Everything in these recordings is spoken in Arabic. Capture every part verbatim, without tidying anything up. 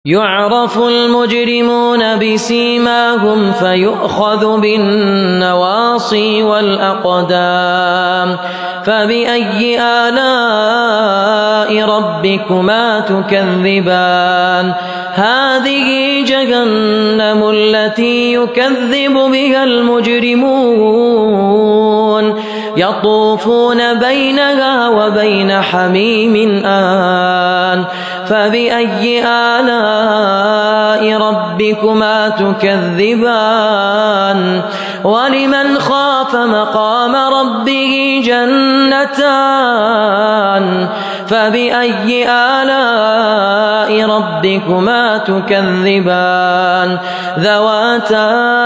يعرف المجرمون بسيماهم فيؤخذ بالنواصي والأقدام فبأي آلاء ربكما تكذبان هذه جهنم التي يكذب بها المجرمون يطوفون بينها وبين حميم آن فبأي آلاء ربكما تكذبان ولمن خاف مقام ربه جنتان فبأي آلاء ربكما تكذبان ذواتا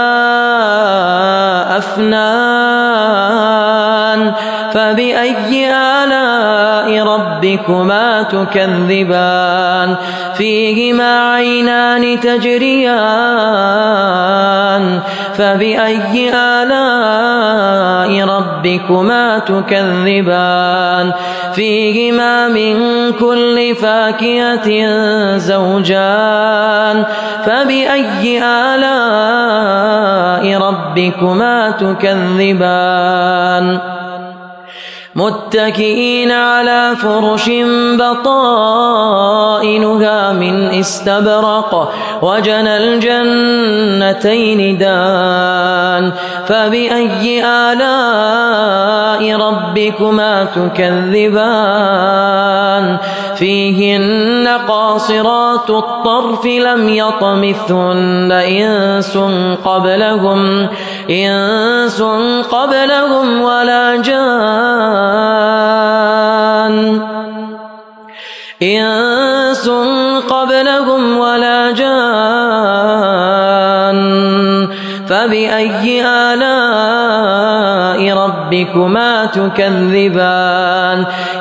أفنان فبأي آلاء ربكما تكذبان فيهما عينان تجريان فبأي آلاء ربكما تكذبان فيهما من كل فاكهة زوجان فبأي آلاء ربكما تكذبان متكئين على فرش بطائنها من استبرق وجنى الجنتين دان فبأي آلاء ربكما تكذبان فيهن قاصرات الطرف لم يطمثهن إنس قبلهم إنس قبلهم ولا جان إنس قبلهم ولا جان فبأي آلاء ربكما تكذبان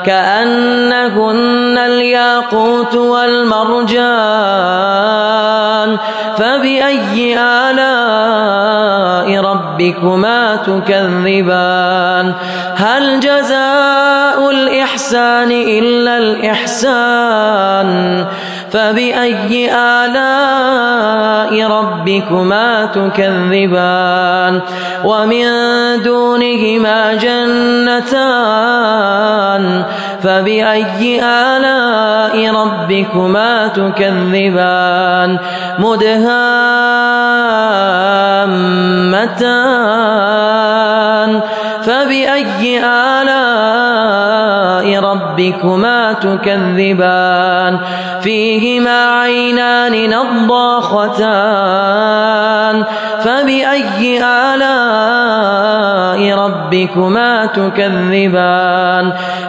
كأنهن الياقوت والمرجان فبأي آلاء ربكما تكذبان هل جزاء الإحسان إلا الإحسان فبأي آلاء ربكما تكذبان ومن دونهما جنتان فبأي آلاء ربكما تكذبان مدهامتان فبأي آلاء ربكما تكذبان فيهما عينان نضاختان فبأي آلاء ربكما تكذبان